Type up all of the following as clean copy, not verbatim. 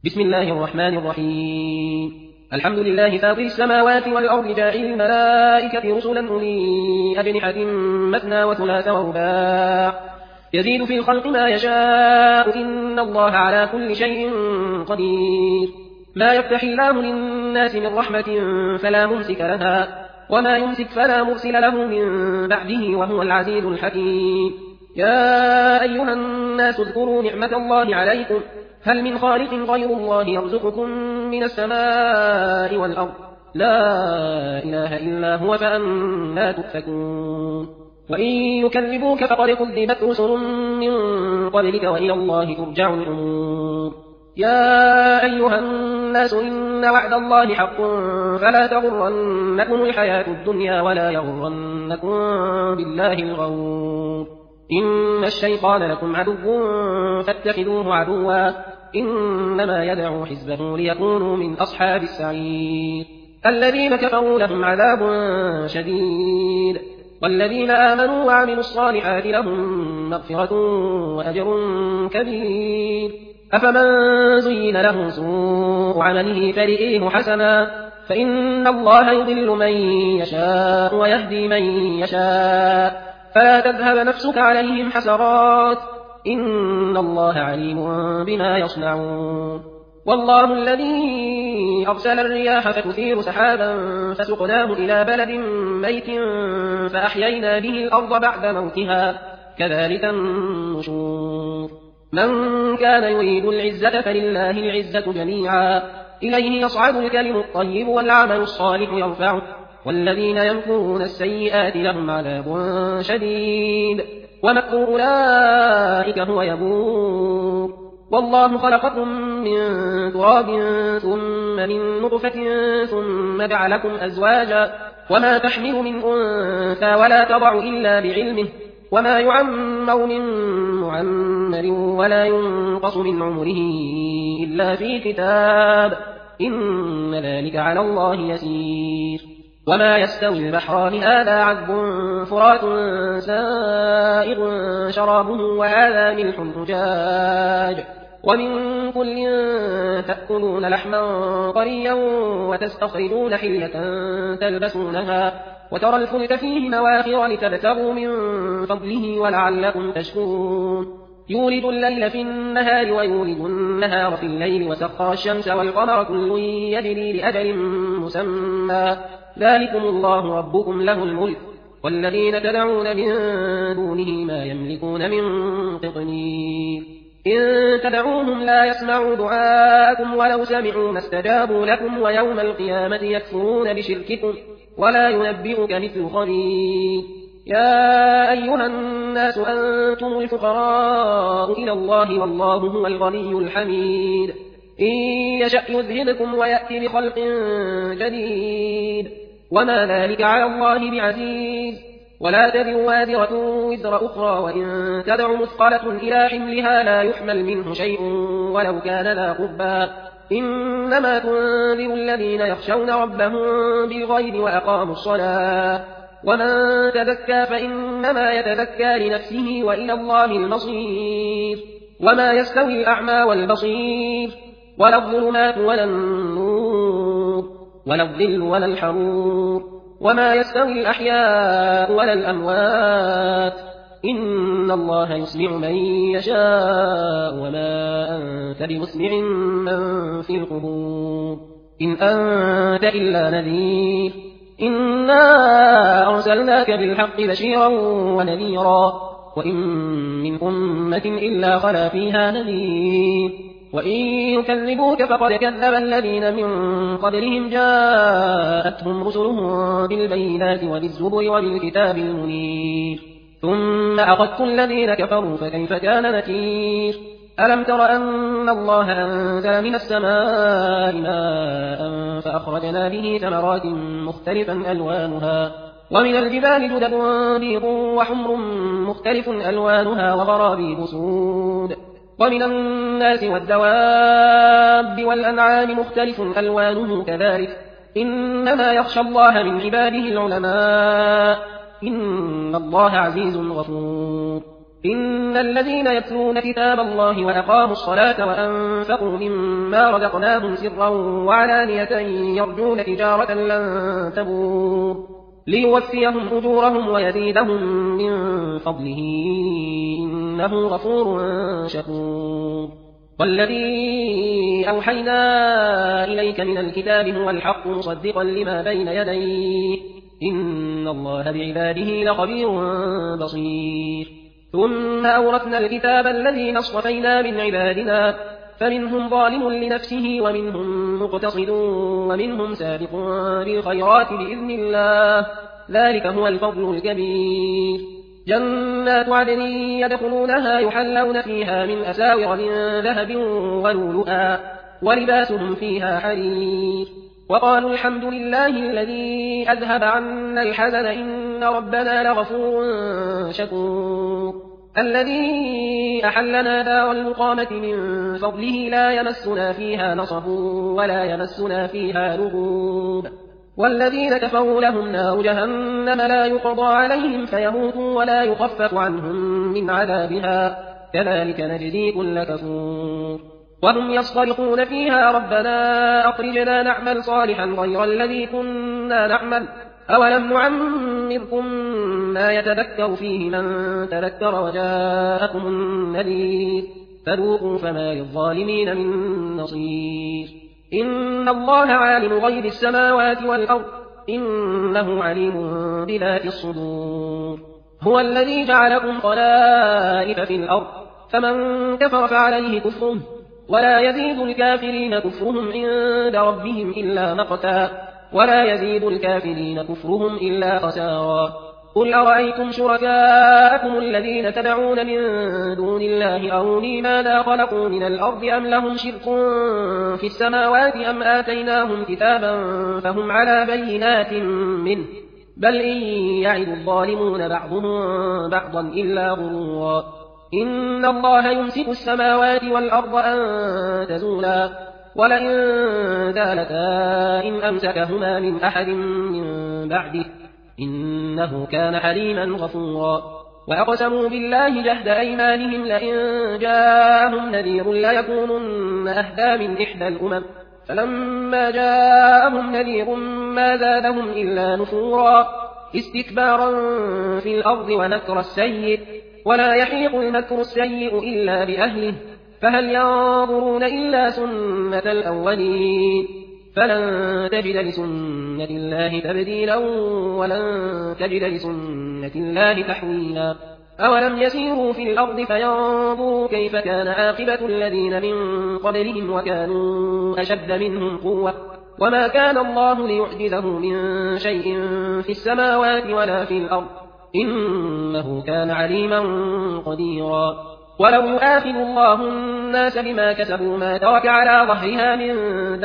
بسم الله الرحمن الرحيم. الحمد لله فاطر السماوات والأرض جاعل الملائكة رسلا أولي أجنحة مثنى وثلاث ورباع يزيد في الخلق ما يشاء إن الله على كل شيء قدير. ما يفتح الله للناس من رحمة فلا ممسك لها وما يمسك فلا مرسل له من بعده وهو العزيز الحكيم. يا أيها الناس اذكروا نعمة الله عليكم هل من خالق غير الله يرزقكم من السماء والأرض لا إله إلا هو فأنى تؤفكون. وإن يكذبوك فقد كذبت رسل من قبلك وإلى الله ترجع الأمور. يا أيها الناس إن وعد الله حق فلا تغرنكم الحياة الدنيا ولا يغرنكم بالله الغرور. إن الشيطان لكم عدو فاتخذوه عدوا إنما يدعو حزبه ليكونوا من أصحاب السعير. الذين كفروا لهم عذاب شديد والذين آمنوا وعملوا الصالحات لهم مغفرة وأجر كبير. أفمن زين له سوء عمله فرئيه حسنا فإن الله يضل من يشاء ويهدي من يشاء فلا تذهب نفسك عليهم حسرات إن الله عليم بما يصنعون. والله الذي أرسل الرياح فتثير سحابا فسقناه إلى بلد ميت فأحيينا به الأرض بعد موتها كذلك النشور. من كان يريد العزة فلله العزة جميعا إليه يصعد الكلم الطيب والعمل الصالح يرفعه والذين يمكرون السيئات لهم عذاب شديد ومكر أولئك هو يبور. والله خلقكم من تراب ثم من نطفة ثم جعلكم أزواجا وما تحمل من أنثى ولا تضع إلا بعلمه وما يعمر من معمر ولا ينقص من عمره إلا في كتاب إن ذلك على الله يسير. وما يستوي البحران هذا عذب فرات سائغ شرابه وهذا ملح أجاج ومن كل تأكلون لحما طريا وتستخرجون حلية تلبسونها وترى الفلك فيه مواخر لتبتغوا من فضله ولعلكم تشكرون. يولد الليل في النهار ويولد النهار في الليل وسخر الشمس والقمر كل يجري لأجل مسمى ذلكم الله ربكم له الملك والذين تدعون من دونه ما يملكون من قطمير. إن تدعوهم لا يسمعوا دعاءكم ولو سمعوا ما استجابوا لكم ويوم القيامة يكفرون بشرككم ولا ينبئك مثل خبير. يا أيها الناس أنتم الفقراء إلى الله والله هو الغني الحميد. إن يشأ يذهبكم ويأتي بخلق جديد وما ذلك على الله بعزيز. ولا تزر وازرة وزر أخرى وإن تدع مثقلة إلى حملها لا يحمل منه شيء ولو كان ذا قربى إنما تنذر الذين يخشون ربهم بالغيب وأقاموا الصلاة ومن تزكى فإنما يتزكى لنفسه وإلى الله المصير. وما يستوي الأعمى والبصير ولا الظلمات ولا النور ولا الظل ولا الحرور وما يستوي الأحياء ولا الأموات إن الله يسمع من يشاء وما أنت بمسمع من في القبور إن أنت إلا نذير إنا أرسلناك بالحق بشيرا ونذيرا وإن من أمة إلا خلا فيها نذير. وإن يكذبوك فقد كذب الذين من قبلهم جاءتهم رسلهم بالبينات وبالزبر وبالكتاب المنير ثم أخذت الذين كفروا فكيف كان نكير. ألم تر أن الله أنزل من السماء ماء فأخرجنا به ثمرات مختلفا ألوانها ومن الجبال جدد بيض وحمر مختلف ألوانها وغرابيب سود ومن الناس والدواب والأنعام مختلف ألوانه كذلك إنما يخشى الله من عباده العلماء إن الله عزيز غفور. إن الذين يتلون كتاب الله وأقاموا الصلاة وأنفقوا مما رزقناهم سرا وعلانية يرجون تجارة لن تبور ليوفيهم أجورهم ويزيدهم من فضله إنه غفور شكور والذي أوحينا إليك من الكتاب هو الحق مصدقا لما بين يديه إن الله بعباده لخبير بصير ثم أورثنا الكتاب الذين اصطفينا من عبادنا فمنهم ظالم لنفسه ومنهم مقتصد ومنهم سابق بالخيرات بإذن الله ذلك هو الفضل الكبير جنات عدن يدخلونها يحلون فيها من أساور من ذهب ولؤلؤا ولباسهم فيها حرير وقالوا الحمد لله الذي أذهب عنا الحزن إن ربنا لغفور شكور الذي أحلنا دار المقامة من فضله لا يمسنا فيها نصب ولا يمسنا فيها لغوب والذين كفروا لهم نار جهنم لا يقضى عليهم فيموتوا ولا يخفف عنهم من عذابها كذلك نجزي كل كفور وهم يصطرخون فيها ربنا أخرجنا نعمل صالحا غير الذي كنا نعمل أولم نعمركم ما يتذكر فيه من تذكر وجاءكم النذير فذوقوا فما للظالمين من نصير إن الله عالم غيب السماوات والأرض إنه عليم بذات الصدور هو الذي جعلكم خلائف في الأرض فمن كفر فعليه كفره ولا يزيد الكافرين كفرهم عند ربهم إلا مقتا ولا يزيد الكافرين كفرهم إلا خسارا قل أرأيتم شركاءكم الذين تدعون من دون الله أروني ماذا خلقوا من الأرض أم لهم شرك في السماوات أم آتيناهم كتابا فهم على بينات منه بل إن يعد الظالمون بعضهم بعضا إلا غرورا إن الله يمسك السماوات والأرض أن تزولا ولئن زالتا إن أمسكهما من أحد من بعده إنه كان حليما غفورا وأقسموا بالله جهد أيمانهم لئن جاءهم نذير ليكونن أهدى من إحدى الأمم فلما جاءهم نذير ما زادهم إلا نفورا استكبارا في الأرض ومكر السيء ولا يحيق المكر السيء إلا بأهله فهل ينظرون إلا سنة الأولين فلن تجد لسنة الله تبديلا ولن تجد لسنة الله تحويلا أولم يسيروا في الأرض فينظروا كيف كان عاقبة الذين من قبلهم وكانوا أشد منهم قوة وما كان الله ليعجزه من شيء في السماوات ولا في الأرض إنه كان عليما قديرا ولو يؤاخذ الله الناس بما كسبوا ما ترك على ظهرها من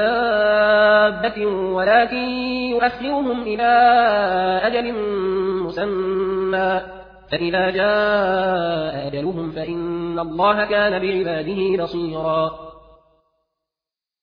دابة ولكن يؤخرهم إلى أجل مسمى فإذا جاء أجلهم فإن الله كان بعباده بصيرا